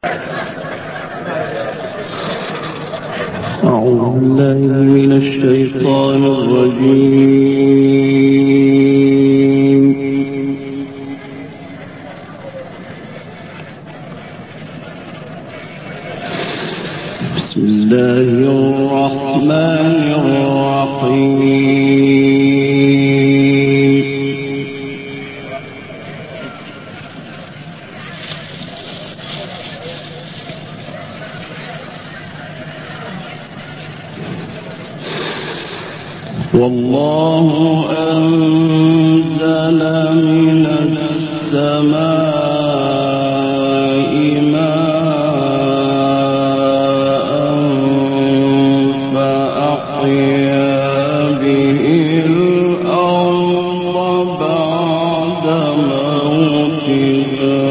أعوذ بالله من الشيطان الرجيم. بسم الله الرحمن الرحيم. والله أنزل من السماء ماء فأحيا به الأرض بعد موتها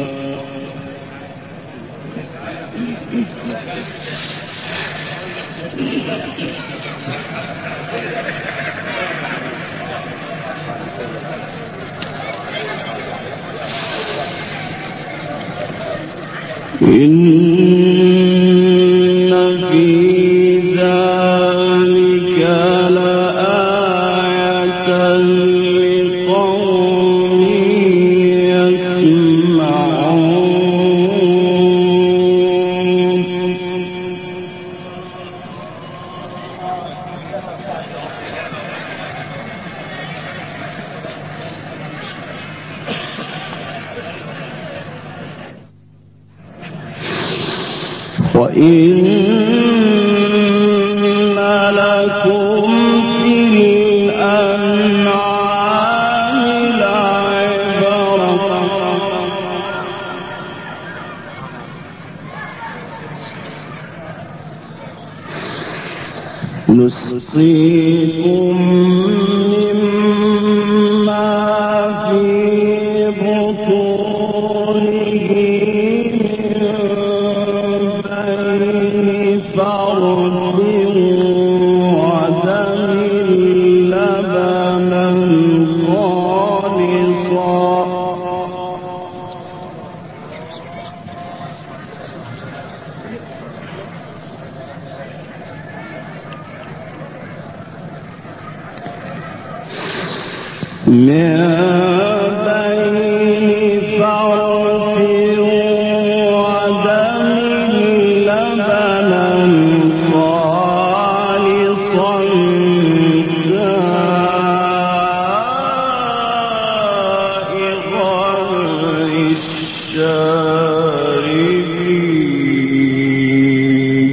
إن في ذلك لآية لقوم يسمعون. وإن لكم في الأنعام لعبرة نسقيكم مما في بطونه فرد ودم لبنا خالصا من بين فرد ودم لبنا خالصا سائغا للشاربين.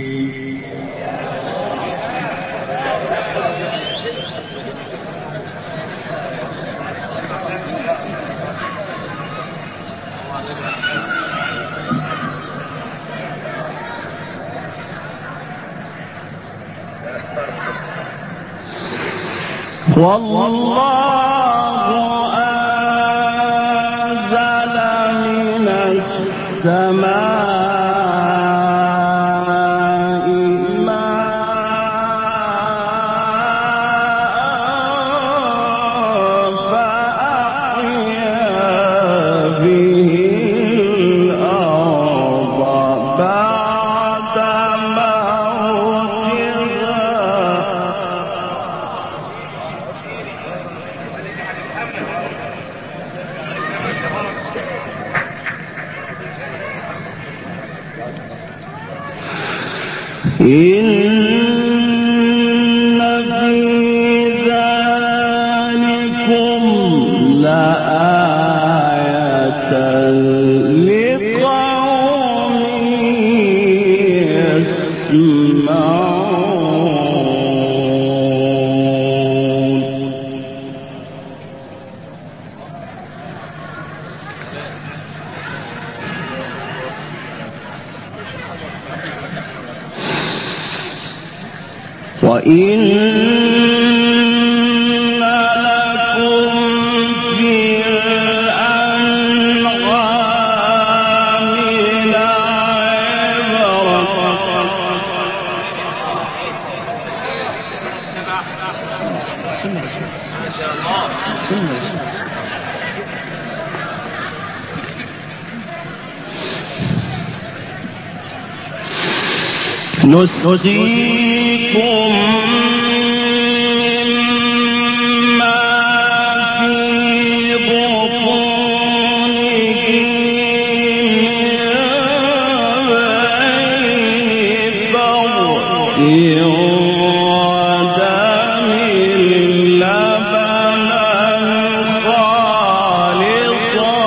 والله أنزل من السماء ماء فأحيا به الأرض بعد موتها إن في ذلكم لآية لقوم يسمعون. وإن لكم في الأنعام لعبرة نسقيكم مما في بطونه من فرث ودم لبنا خالصا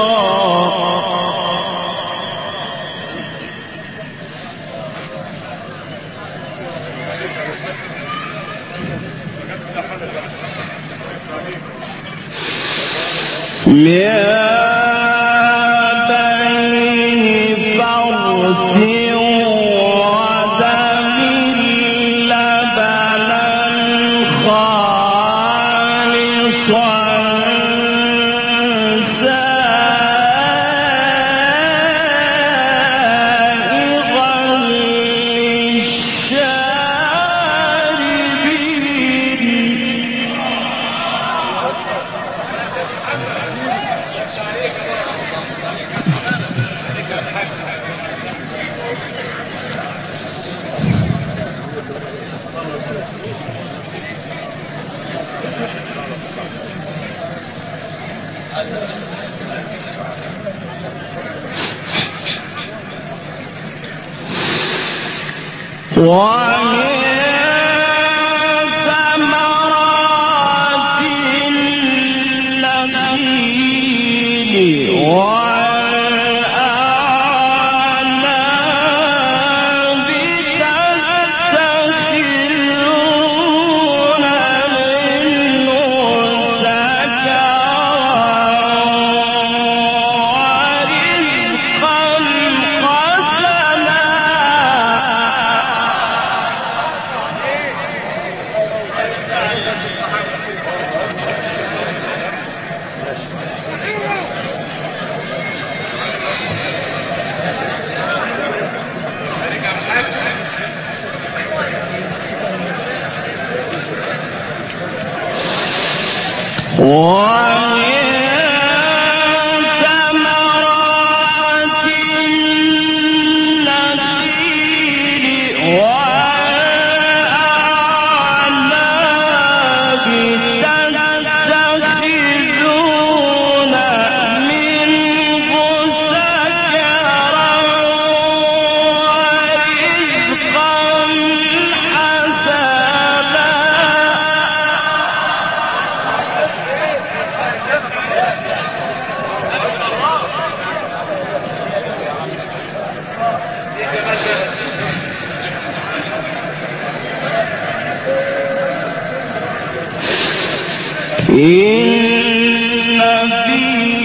إن في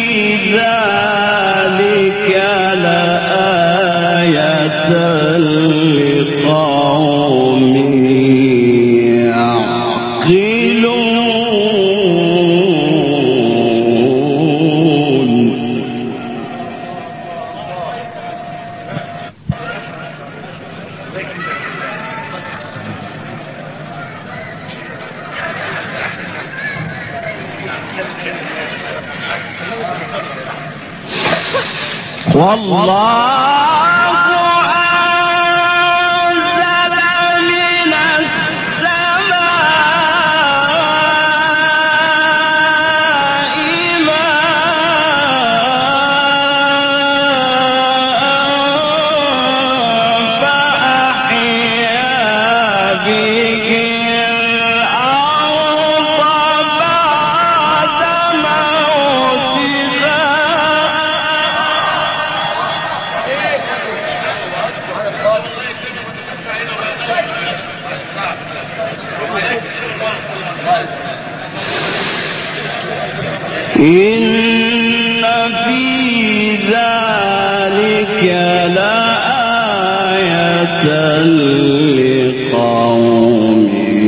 ذلك لآية لقوم يعقلون. والله أنزل من السماء ماء فأحيا به الأرض بعد موتها. إن في ذلك لآية لقوم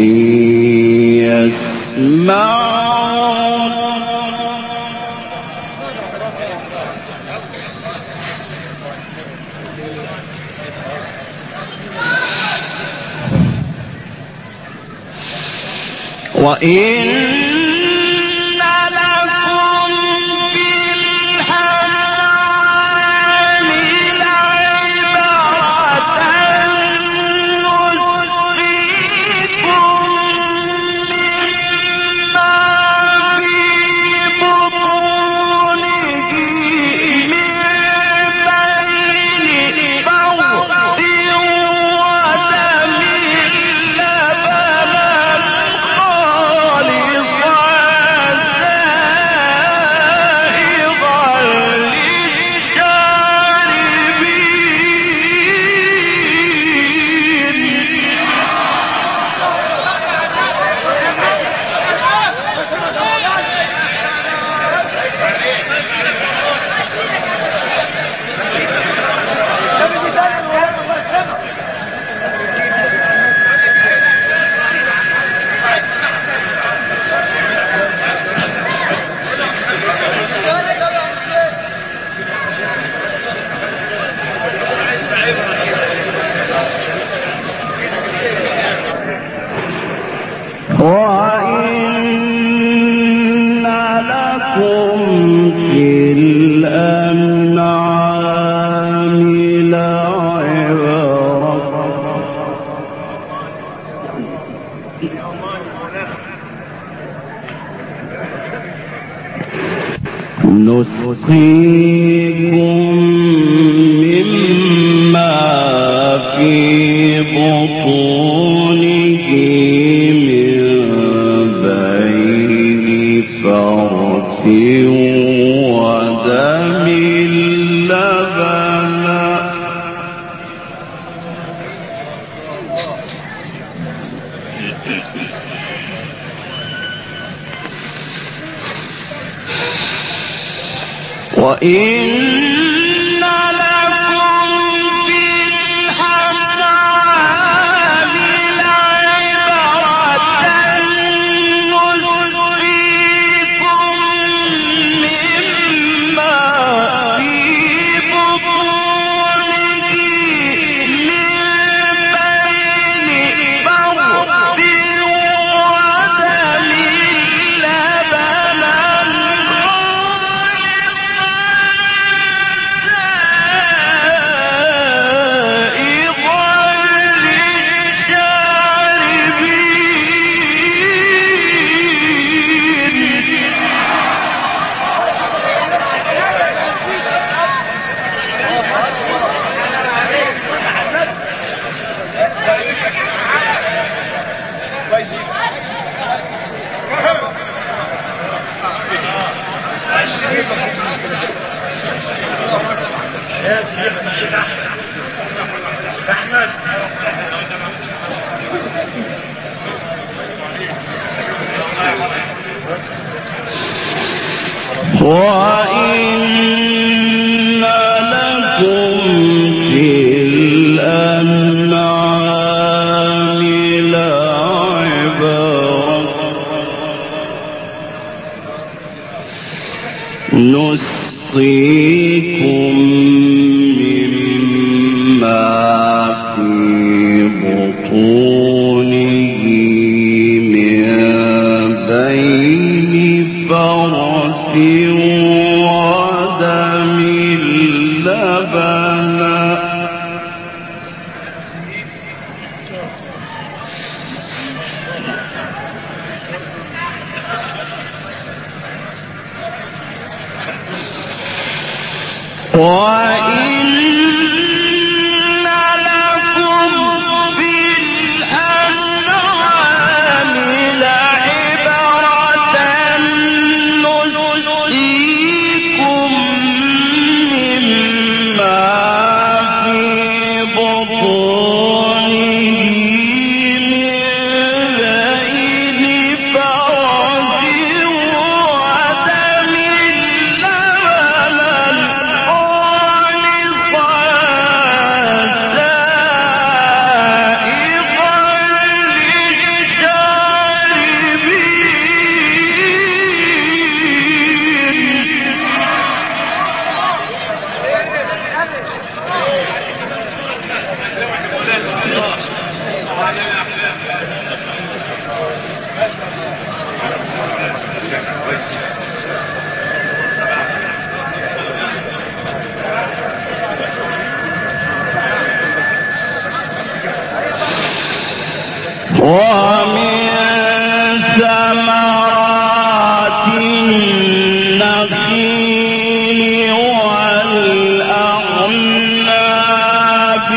يسمعون. وإن لكم في الأنعام لعبرة مما في بطونه من بين فرث ودم لبنا وإن لكم في الأنعام لعبرة نسقيكم مما في بطونه من بين فرث ودم لبنا وإن لكم في الأنعام لعبرة نسقيكم مما في بطونه من بين فرث ودم لبنا وإن لكم في الأنعام لعبرة نسقيكم مما في بطونه من بين فرث ودم ومن ثمرات النخيل والأعناب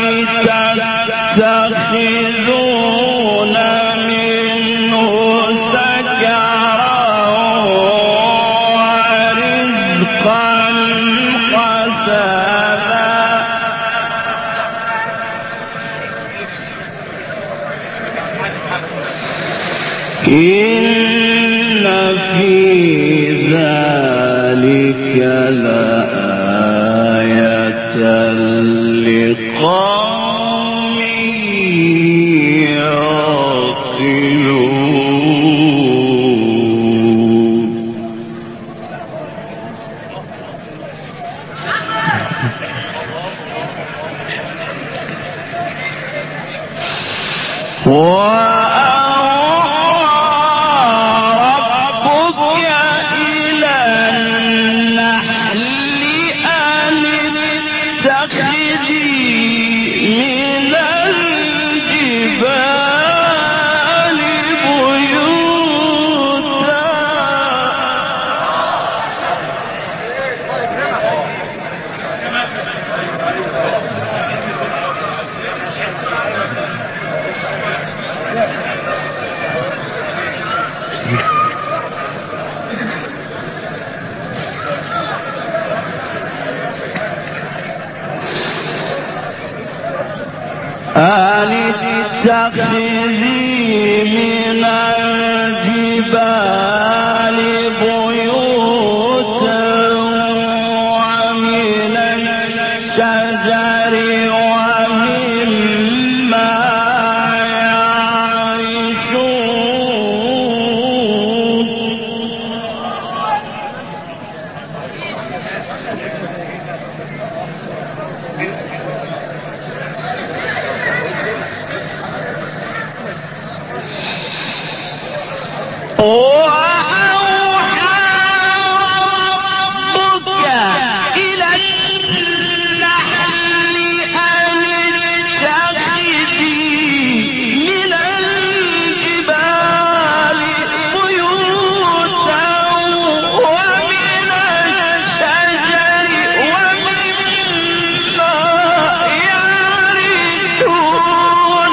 تتخذون منه سكرا ورزقا حسنا إن في ذلك لآية لقوم يعقلون أن اتخذي من الجبال بيوتا ومن الشجر ومما يعرشون وأوحى ربك إلى النحل أن اتخذي من الجبال بيوتا ومن الشجر ومما يعرشون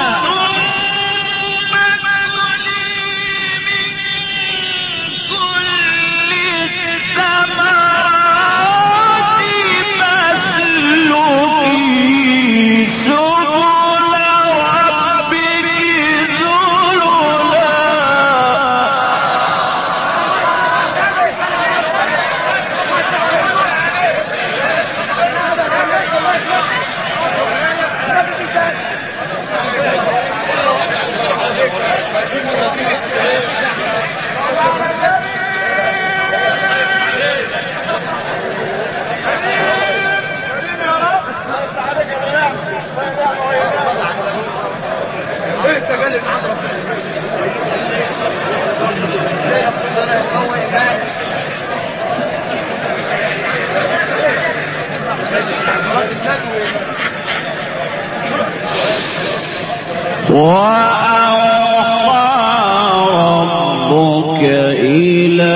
ربك إلى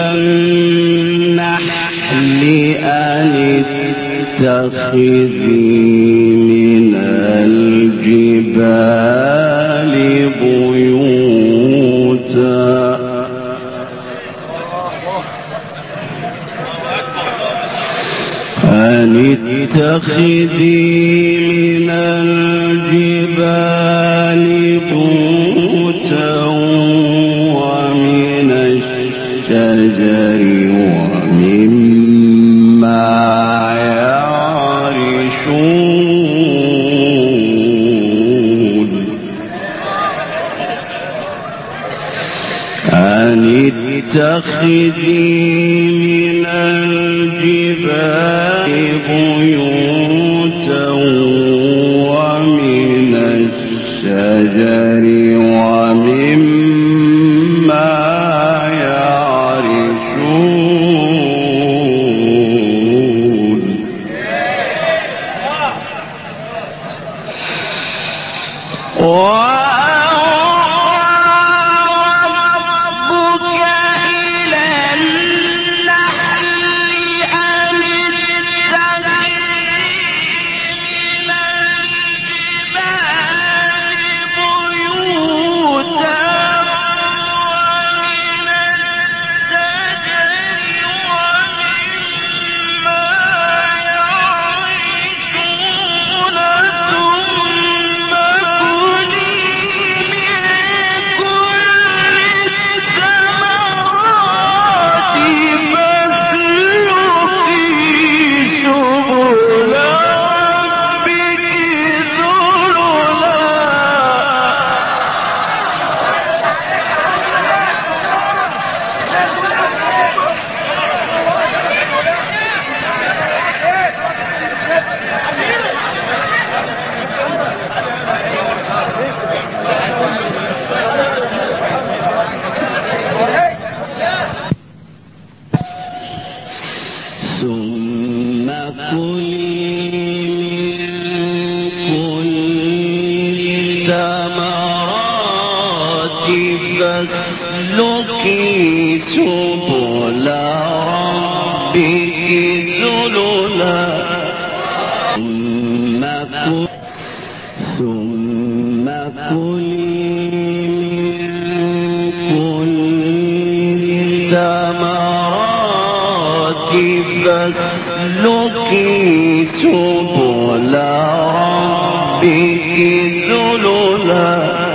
النحل أن اتخذي من الجبال بيوتا أن اتخذي من الجبال بيوتا ومن الشجر ومما يعرشون أن اتخذي من الجبال بيوتا ومن الشجر ومما يعرشون فاسلكي سبل ربك ذللا ثم كلي من كل الثمرات فاسلكي سبل ربك ربك ذللا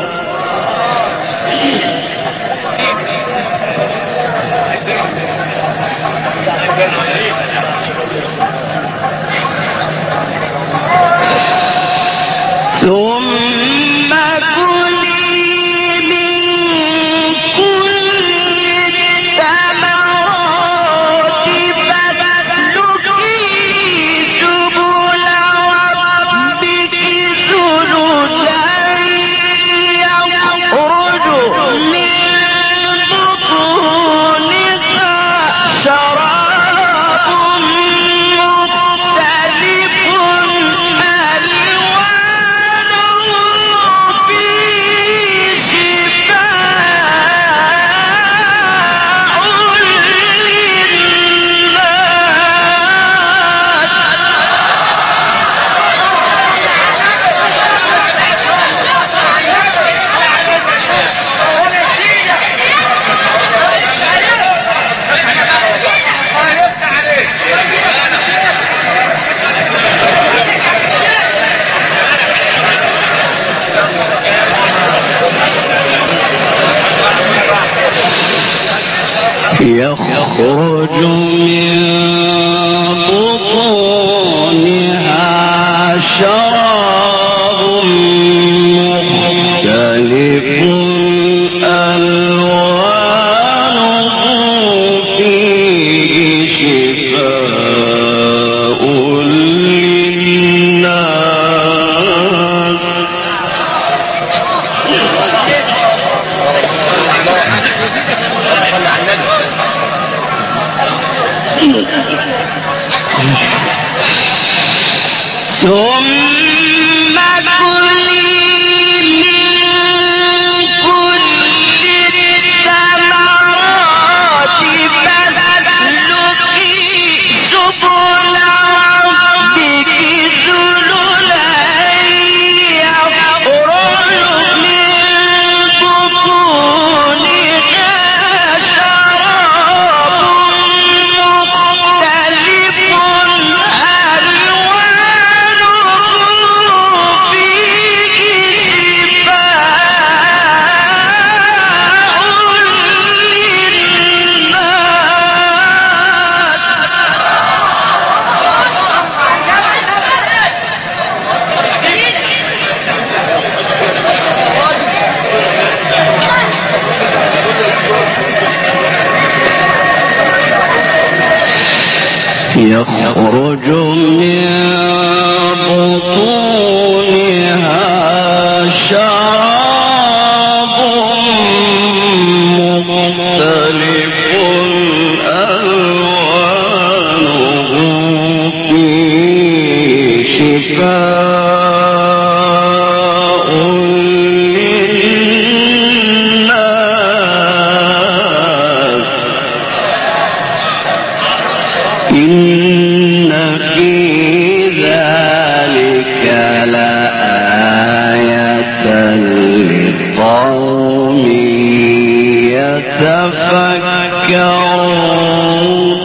ثم كلي من كل الثمرات فاسلكي سبل ربك ذللا يخرج من بطونها شراب مختلف يخرج من بطونها شراب مختلف ألوانه فيه شفاء للناس ثم كلي من كل الثمرات فاسلكي سبل ربك ذللا يخرج من بطونها شراب مختلف يخرج من بطونها شراب مختلف ألوانه فيه شفاء للناس إن في ذلك لآية لقوم يتفكرون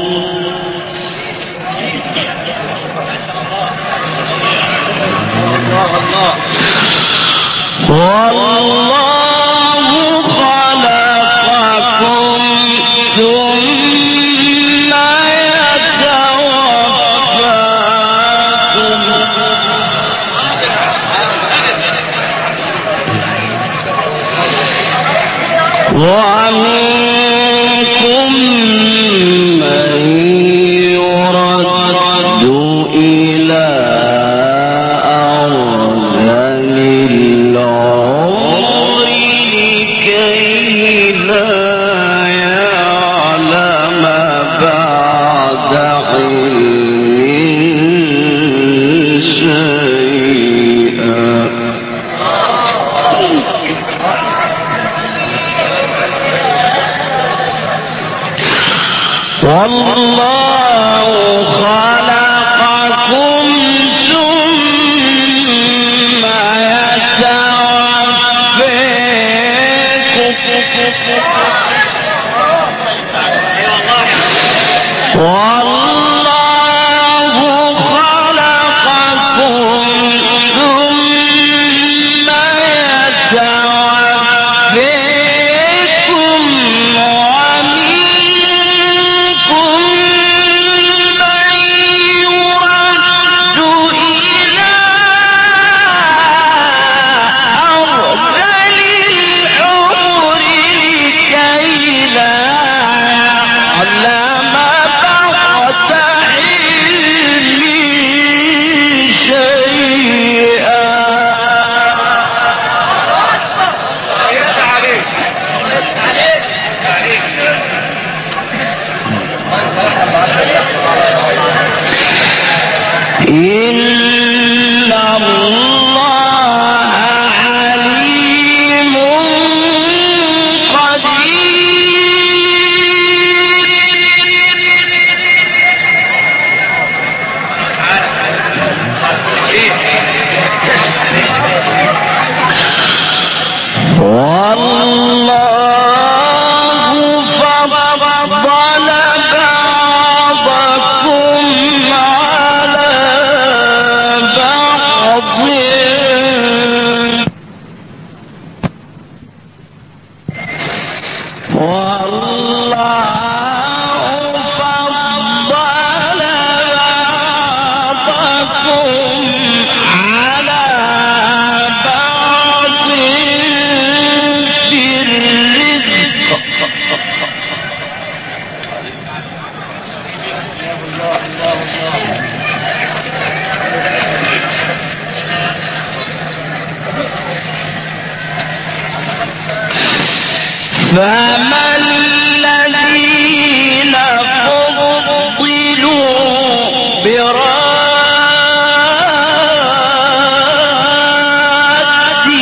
والله خلقكم ثم يتوفاكم ومنكم من يرد إلى أرذل العمر لكي لا يعلم بعد علم شيئا والله خلقكم ثم يتوفاكم والله خلقكم ثم فما الذين فضلوا براد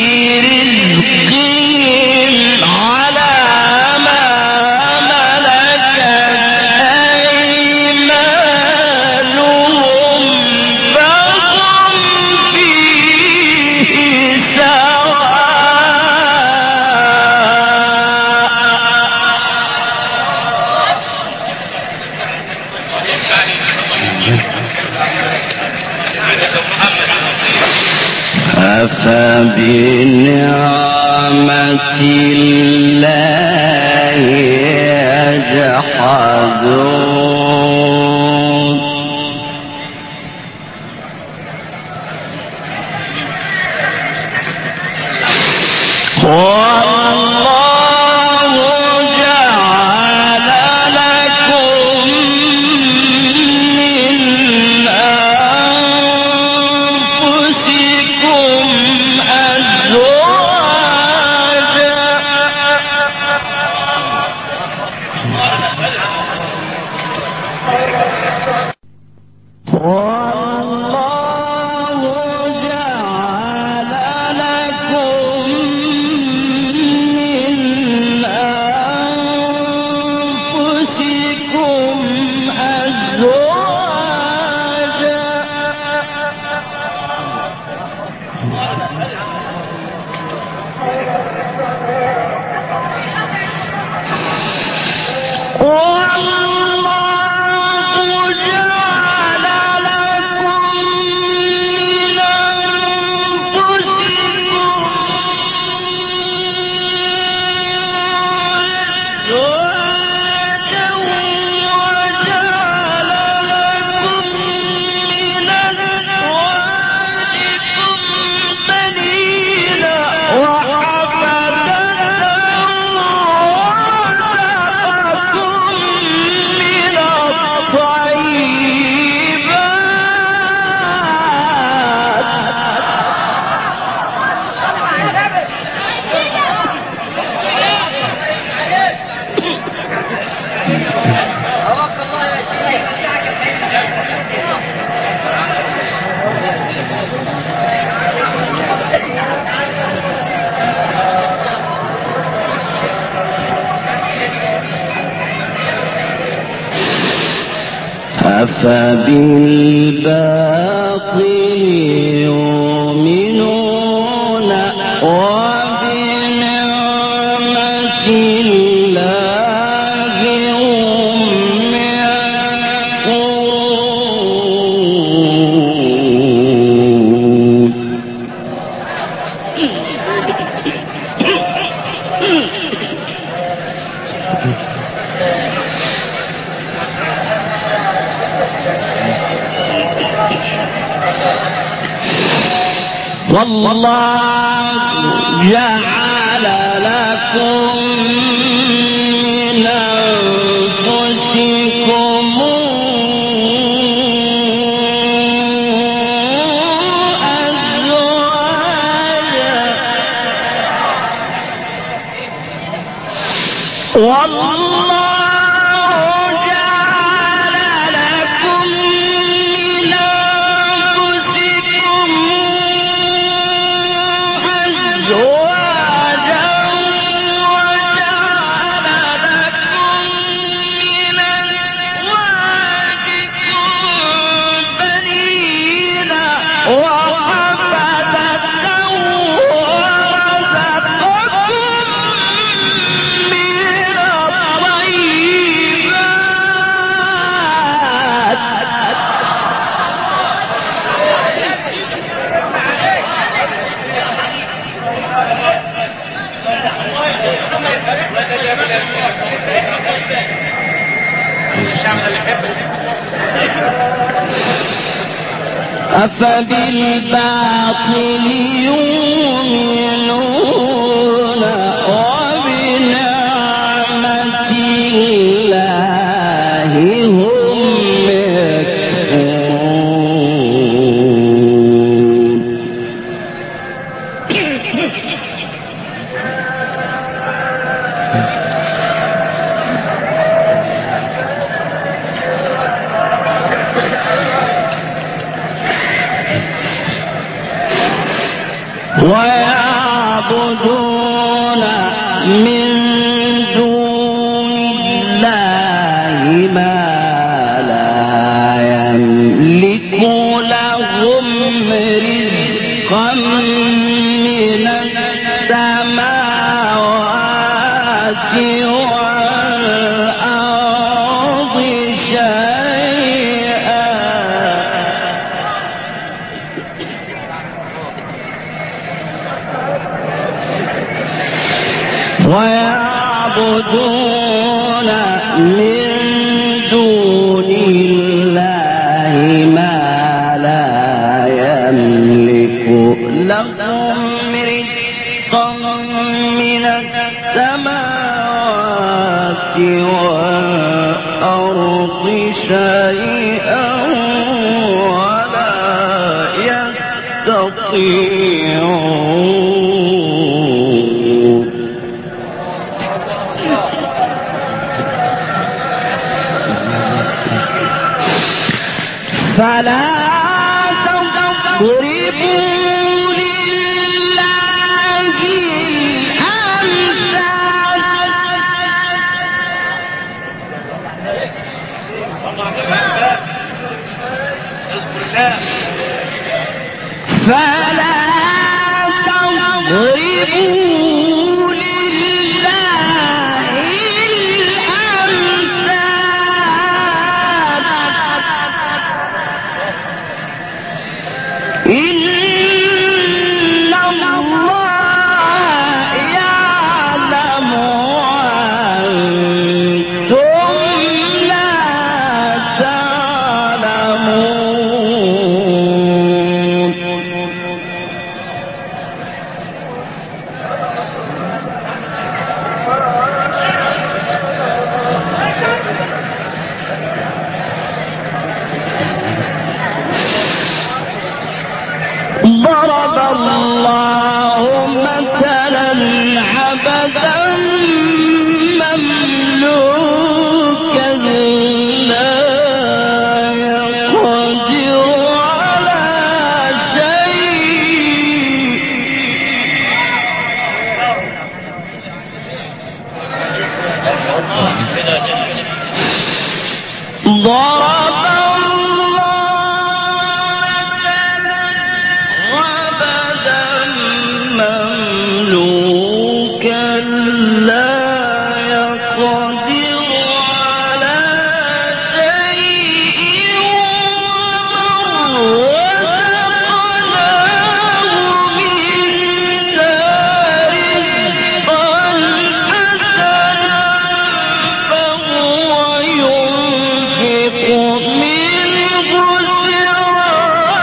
رزقهم على ما ملكت أيمانهم فهم فيه سواء. أفبنعمة الله يجحدون والله جعل لكم من أنفسكم أزواجا والله جعل لكم من أنفسكم أزواجا والله جعل لكم من أنفسكم أزواجا وجعل لكم من أزواجكم بنين وحفدة ورزقكم من أفبالباطل يؤمنون وبنعمة الله هم يكفرون والله جعل لكم من أنفسكم أزواجا والله جعل لكم من أنفسكم أزواجا وجعل لكم من أزواجكم بنين وحفدة ورزقكم من أفبالباطل يؤمنون وبنعمة الله هم يكفرون ويعبدون من دون الله ما لا يملك لهم رزقا من السماوات والأرض شيئا ويعبدون من دون الله ما لا يملك لهم رزقا من السماوات والأرض شيئا ولا يستطيعون فلا تضربوا لله الأمثال فلا تضربوا لله الأمثال إن الله يعلم وأنتم لا تعلمون ضرب الله مثلا عبدا مملوكا لا يقدر على شيء ضرب مملوكا لا يقدر على شيء ورزقناه منا رزقا حسنا فهو ينفق منه سرا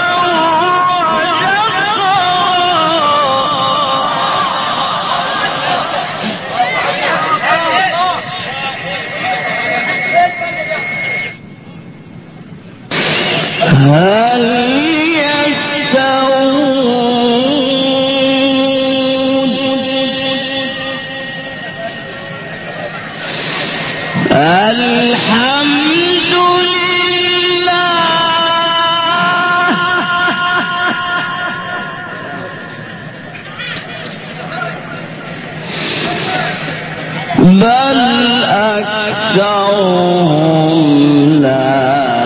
هل يستوون الحمد لله بل أكثرهم لا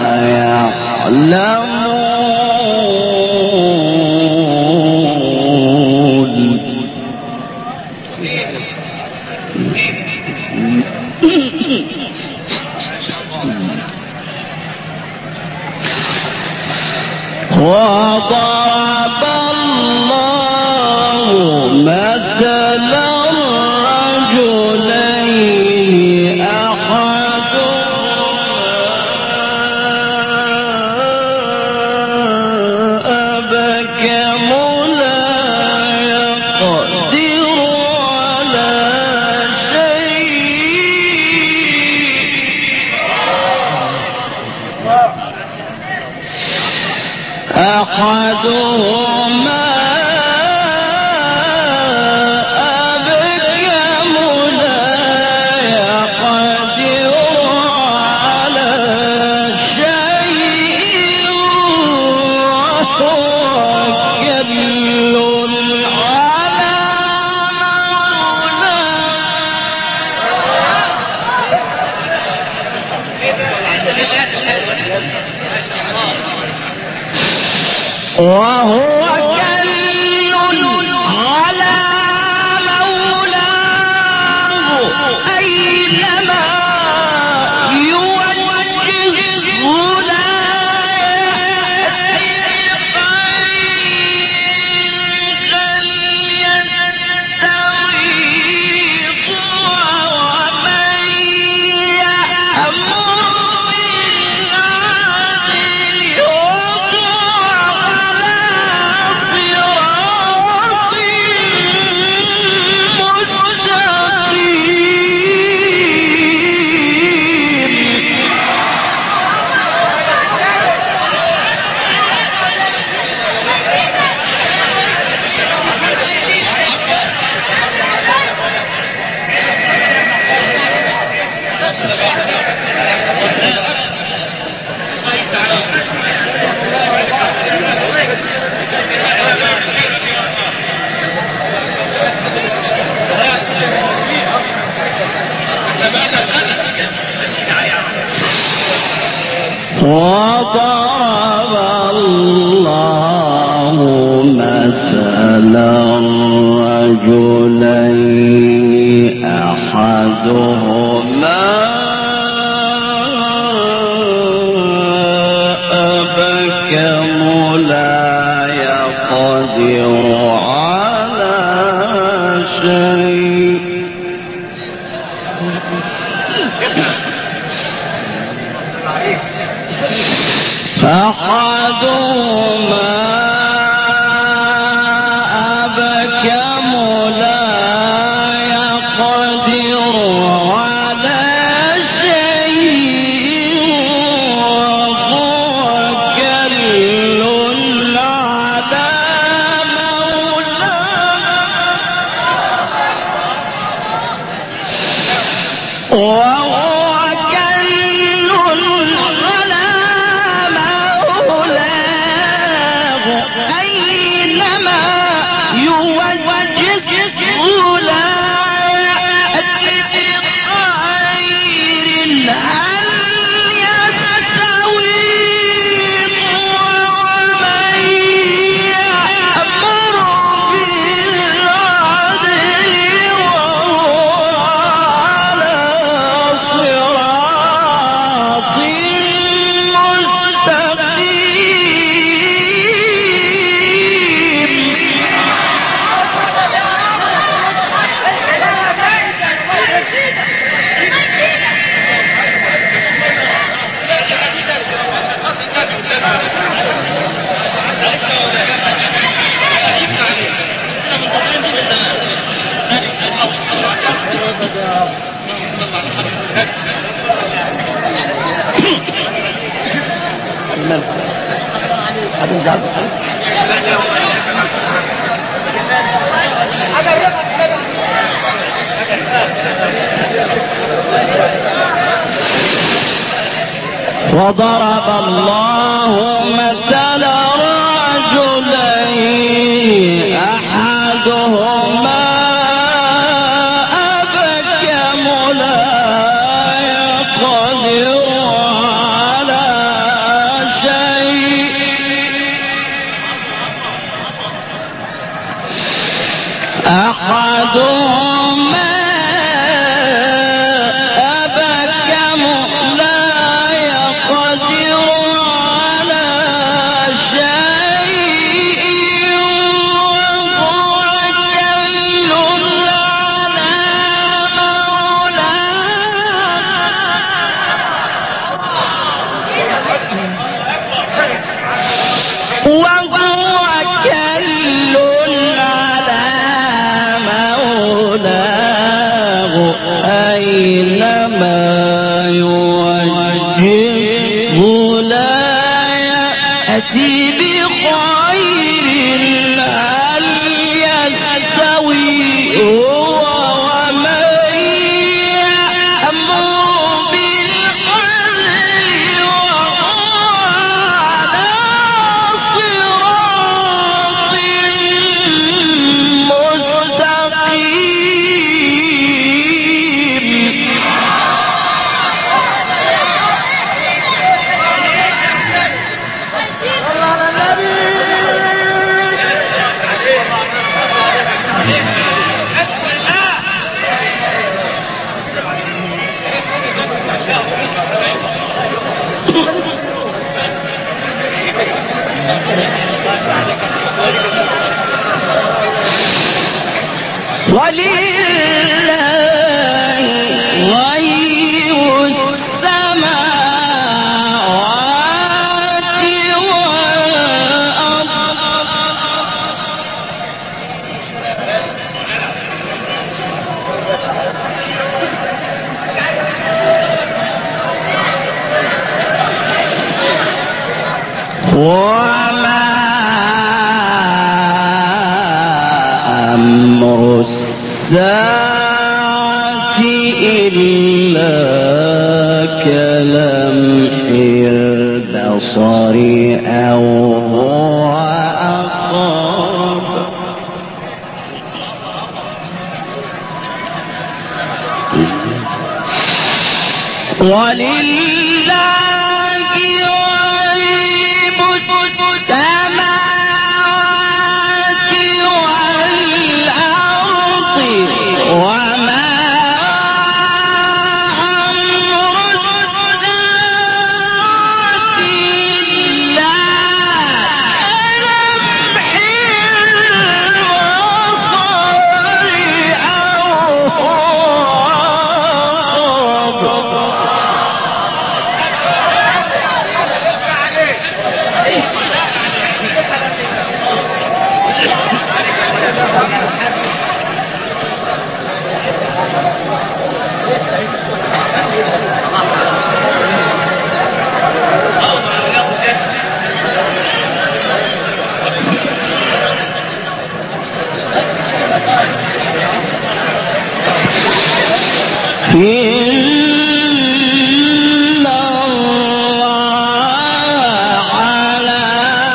يعلمون وضرب الله مثلا رجلين أحدهما وهو كل على مولاه أينما يوجهه لا وضرب الله مثلا رجلين أحدهما أبكم لا يقدر على شيء أحدهما أبكم لا يقدر على شيء وهو كل على مولاه وضرب الله مثلا رجلين أحدهما أبكم لا يقدر على شيء أحدهما أبكم لا يقدر على شيء وهو كل على مولاه وهو كل على مولاه وما أمر الساعة إلا كلمح البصر أو هو أقرب ولله غيب السماوات والأرض وما أمر الساعة إلا كلمح إن الله على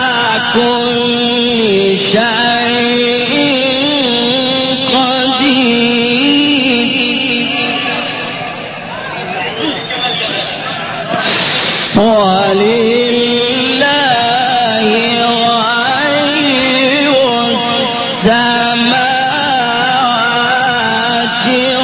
كل شيء قدير ولله غيب السماوات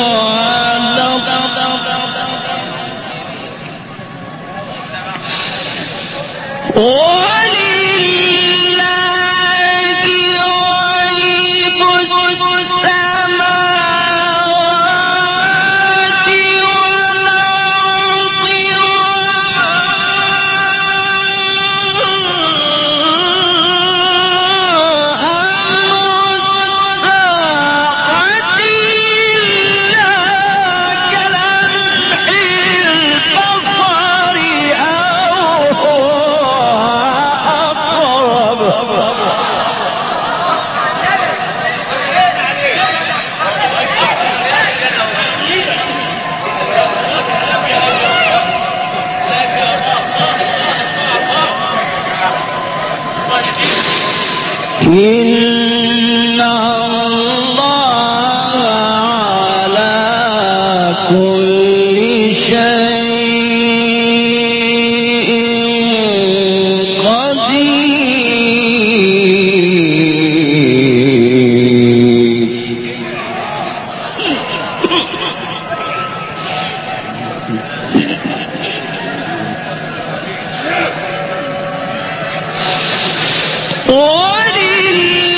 إن الله على كل شيء قدير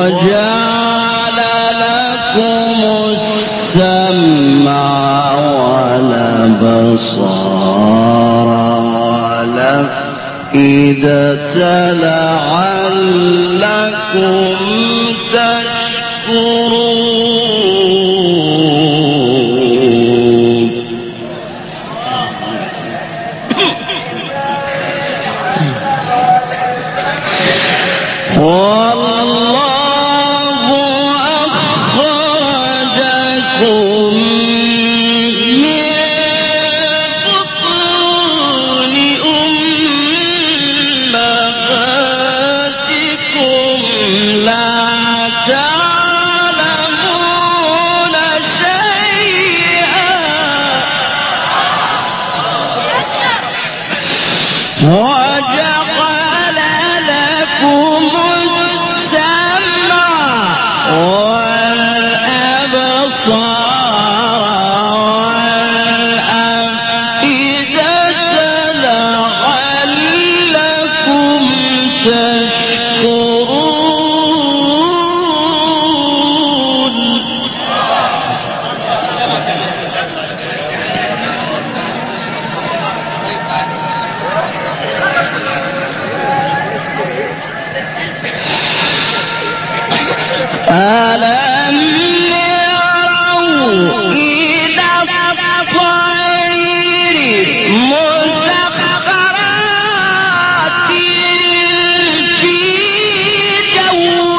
وجعل لكم السمع والأبصار والأفئدة لعلكم تشكرون. والله أخرجكم من بطون أمهاتكم لا تعلمون شيئا وجعل لكم السمع والأبصار والأفئدة لعلكم تشكرون. ألم يروا إلى الطير مسخرات في جو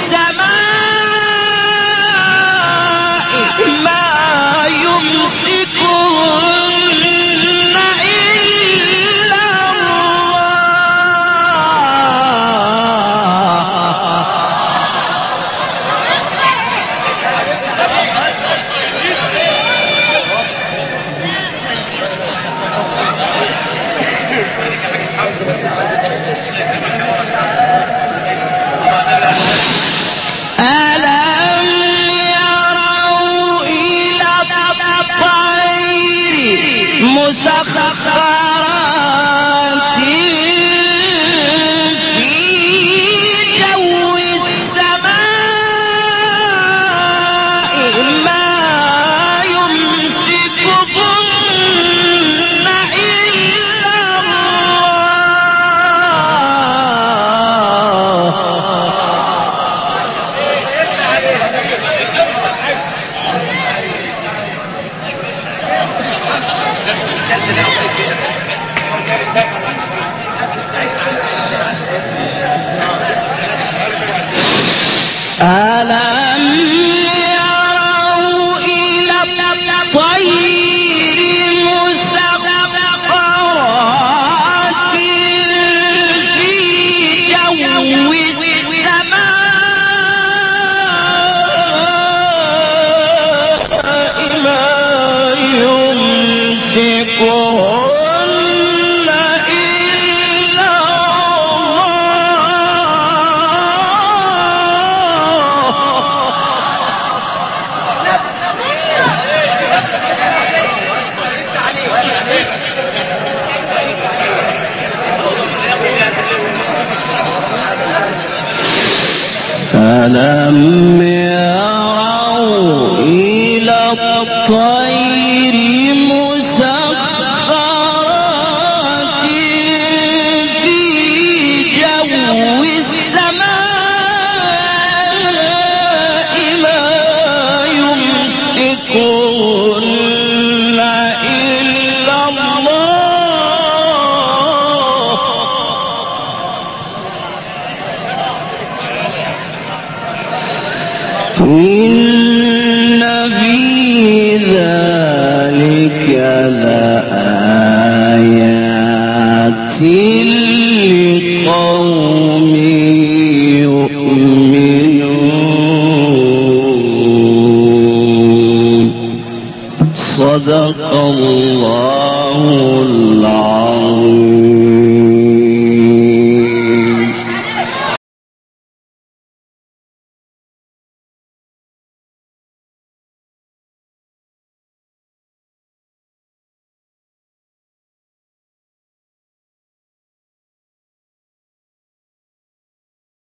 السماء ما يمسكهن إلا ألم يروا إلى الطير مسخرات في جو السماء ما يمسكهن إلا ألم يروا إلى الطير مسخرات في جو السماء ما يمسكهن إلا ألم يروا إلى الطير مسخرات في جو السماء ما يمسكهن إلا الله إن في ذلك لآيات لقوم يؤمنون. صدق الله العظيم.